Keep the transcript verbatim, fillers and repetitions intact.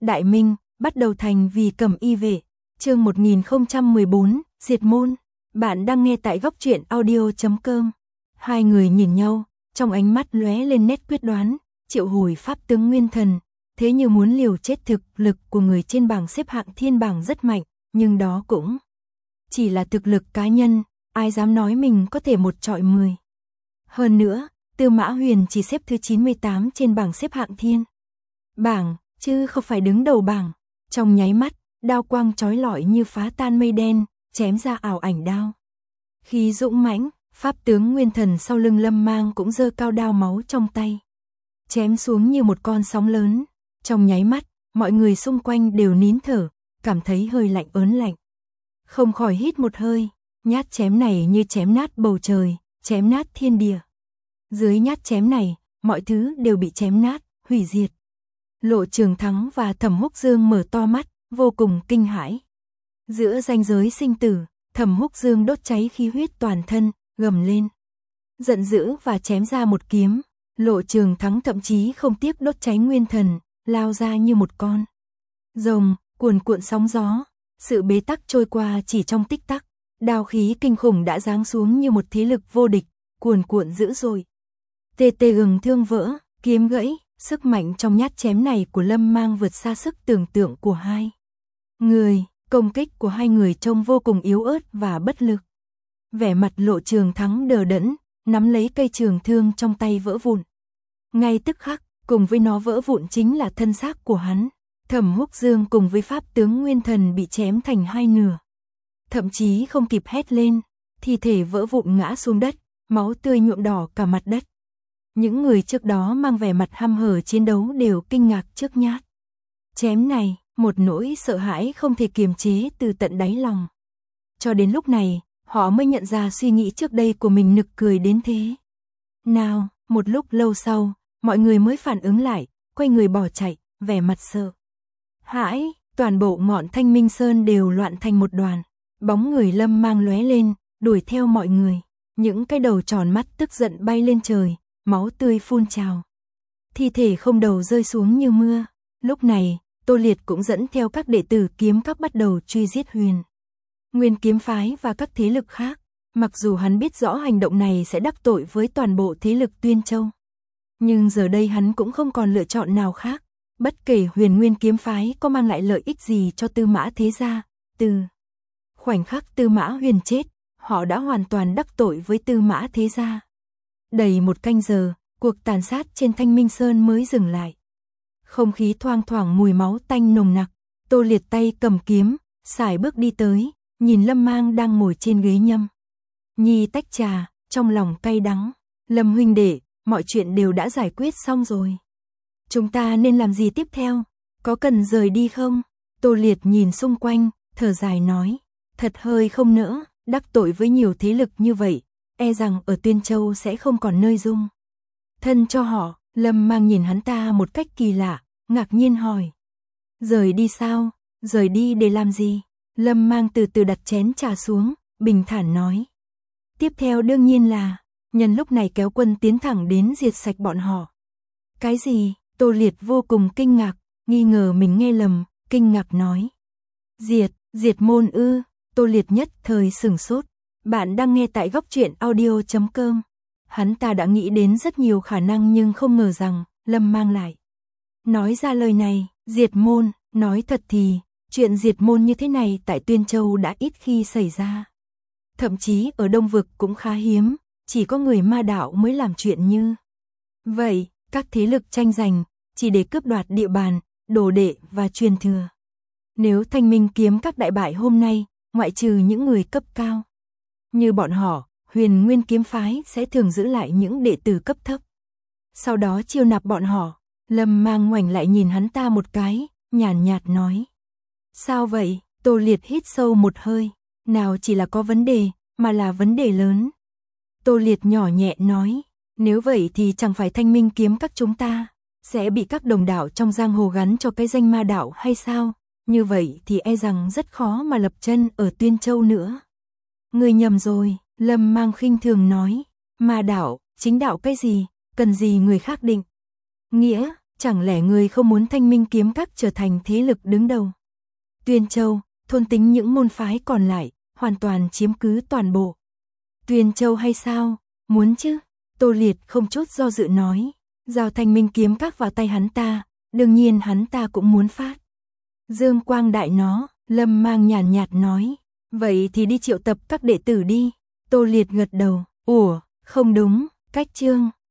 Đại Minh, bắt đầu thành vì Cẩm Y vệ. Chương một nghìn không trăm mười bốn, diệt môn. Bạn đang nghe tại góc truyện audio chấm com. Hai người nhìn nhau, trong ánh mắt lóe lên nét quyết đoán, triệu hồi pháp tướng nguyên thần, thế như muốn liều chết. Thực lực của người trên bảng xếp hạng thiên bảng rất mạnh, nhưng đó cũng chỉ là thực lực cá nhân, ai dám nói mình có thể một trọi mười. Hơn nữa, Tư Mã Huyền chỉ xếp thứ chín mươi tám trên bảng xếp hạng thiên bảng, chứ không phải đứng đầu bảng. Trong nháy mắt, đao quang chói lọi như phá tan mây đen, chém ra ảo ảnh đao. Khi dũng mãnh, pháp tướng nguyên thần sau lưng Lâm Mang cũng giơ cao đao máu trong tay, chém xuống như một con sóng lớn. Trong nháy mắt, mọi người xung quanh đều nín thở, cảm thấy hơi lạnh ớn lạnh. Không khỏi hít một hơi, nhát chém này như chém nát bầu trời, chém nát thiên địa. Dưới nhát chém này, mọi thứ đều bị chém nát, hủy diệt. Lộ Trường Thắng và Thẩm Húc Dương mở to mắt, vô cùng kinh hãi. Giữa ranh giới sinh tử, Thẩm Húc Dương đốt cháy khí huyết toàn thân, gầm lên, giận dữ và chém ra một kiếm. Lộ Trường Thắng thậm chí không tiếc đốt cháy nguyên thần, lao ra như một con rồng, cuồn cuộn sóng gió. Sự bế tắc trôi qua chỉ trong tích tắc, đao khí kinh khủng đã giáng xuống như một thế lực vô địch, cuồn cuộn dữ dội. Tê tê gừng thương vỡ, kiếm gãy, sức mạnh trong nhát chém này của Lâm Mang vượt xa sức tưởng tượng của hai người. Công kích của hai người trông vô cùng yếu ớt và bất lực. Vẻ mặt Lộ Trường Thắng đờ đẫn, nắm lấy cây trường thương trong tay vỡ vụn. Ngay tức khắc, cùng với nó vỡ vụn chính là thân xác của hắn. Thẩm Húc Dương cùng với pháp tướng nguyên thần bị chém thành hai nửa. Thậm chí không kịp hét lên, thi thể vỡ vụn ngã xuống đất, máu tươi nhuộm đỏ cả mặt đất. Những người trước đó mang vẻ mặt hăm hở chiến đấu đều kinh ngạc trước nhát chém này, một nỗi sợ hãi không thể kiềm chế từ tận đáy lòng. Cho đến lúc này, họ mới nhận ra suy nghĩ trước đây của mình nực cười đến thế nào. Một lúc lâu sau, mọi người mới phản ứng lại, quay người bỏ chạy, vẻ mặt sợ hãi. Toàn bộ ngọn Thanh Minh Sơn đều loạn thành một đoàn. Bóng người Lâm Mang lóe lên, đuổi theo mọi người. Những cái đầu tròn mắt tức giận bay lên trời, máu tươi phun trào. Thi thể không đầu rơi xuống như mưa. Lúc này, Tô Liệt cũng dẫn theo các đệ tử kiếm các bắt đầu truy giết Huyền Nguyên kiếm phái và các thế lực khác. Mặc dù hắn biết rõ hành động này sẽ đắc tội với toàn bộ thế lực Tuyên Châu, nhưng giờ đây hắn cũng không còn lựa chọn nào khác. Bất kể Huyền Nguyên kiếm phái có mang lại lợi ích gì cho Tư Mã thế gia, từ khoảnh khắc Tư Mã Huyền chết, họ đã hoàn toàn đắc tội với Tư Mã thế gia. Đầy một canh giờ, cuộc tàn sát trên Thanh Minh Sơn mới dừng lại. Không khí thoang thoảng mùi máu tanh nồng nặc. Tô Liệt tay cầm kiếm, sải bước đi tới, nhìn Lâm Mang đang ngồi trên ghế nhâm nhi tách trà, trong lòng cay đắng. Lâm huynh đệ, mọi chuyện đều đã giải quyết xong rồi. Chúng ta nên làm gì tiếp theo? Có cần rời đi không? Tô Liệt nhìn xung quanh, thở dài nói, thật hơi không nỡ, đắc tội với nhiều thế lực như vậy, e rằng ở Tuyên Châu sẽ không còn nơi dung thân cho họ. Lâm Mang nhìn hắn ta một cách kỳ lạ, ngạc nhiên hỏi, rời đi sao? Rời đi để làm gì? Lâm Mang từ từ đặt chén trà xuống, bình thản nói, tiếp theo đương nhiên là nhân lúc này kéo quân tiến thẳng đến diệt sạch bọn họ. Cái gì? Tô Liệt vô cùng kinh ngạc, nghi ngờ mình nghe lầm, kinh ngạc nói, diệt, diệt môn ư? Tô Liệt nhất thời sửng sốt. Bạn đang nghe tại góc truyện audio chấm com. Hắn ta đã nghĩ đến rất nhiều khả năng nhưng không ngờ rằng Lâm Mang lại nói ra lời này. Diệt môn, nói thật thì chuyện diệt môn như thế này tại Tuyên Châu đã ít khi xảy ra. Thậm chí ở Đông Vực cũng khá hiếm, chỉ có người ma đạo mới làm chuyện như vậy. Các thế lực tranh giành chỉ để cướp đoạt địa bàn, đồ đệ và truyền thừa. Nếu Thanh Minh kiếm các đại bại hôm nay, ngoại trừ những người cấp cao như bọn họ, Huyền Nguyên kiếm phái sẽ thường giữ lại những đệ tử cấp thấp, sau đó chiêu nạp bọn họ. Lâm Mang ngoảnh lại nhìn hắn ta một cái, nhàn nhạt nói, sao vậy? Tô Liệt hít sâu một hơi, nào chỉ là có vấn đề, mà là vấn đề lớn. Tô Liệt nhỏ nhẹ nói, nếu vậy thì chẳng phải Thanh Minh kiếm các chúng ta sẽ bị các đồng đạo trong giang hồ gắn cho cái danh ma đạo hay sao? Như vậy thì e rằng rất khó mà lập chân ở Tuyên Châu nữa. Ngươi nhầm rồi, Lâm Mang khinh thường nói, ma đạo, chính đạo cái gì, cần gì người khác định nghĩa, chẳng lẽ ngươi không muốn Thanh Minh kiếm các trở thành thế lực đứng đầu? Tuyên Châu, thôn tính những môn phái còn lại, hoàn toàn chiếm cứ toàn bộ. Tuyên Châu hay sao? Muốn chứ? Tô Liệt không chút do dự nói, giao Thanh Minh kiếm các vào tay hắn ta, đương nhiên hắn ta cũng muốn phát. Dương quang đại nó, Lâm Mang nhàn nhạt nói, vậy thì đi triệu tập các đệ tử đi. Tô Liệt gật đầu, ủa, không đúng, cách chương,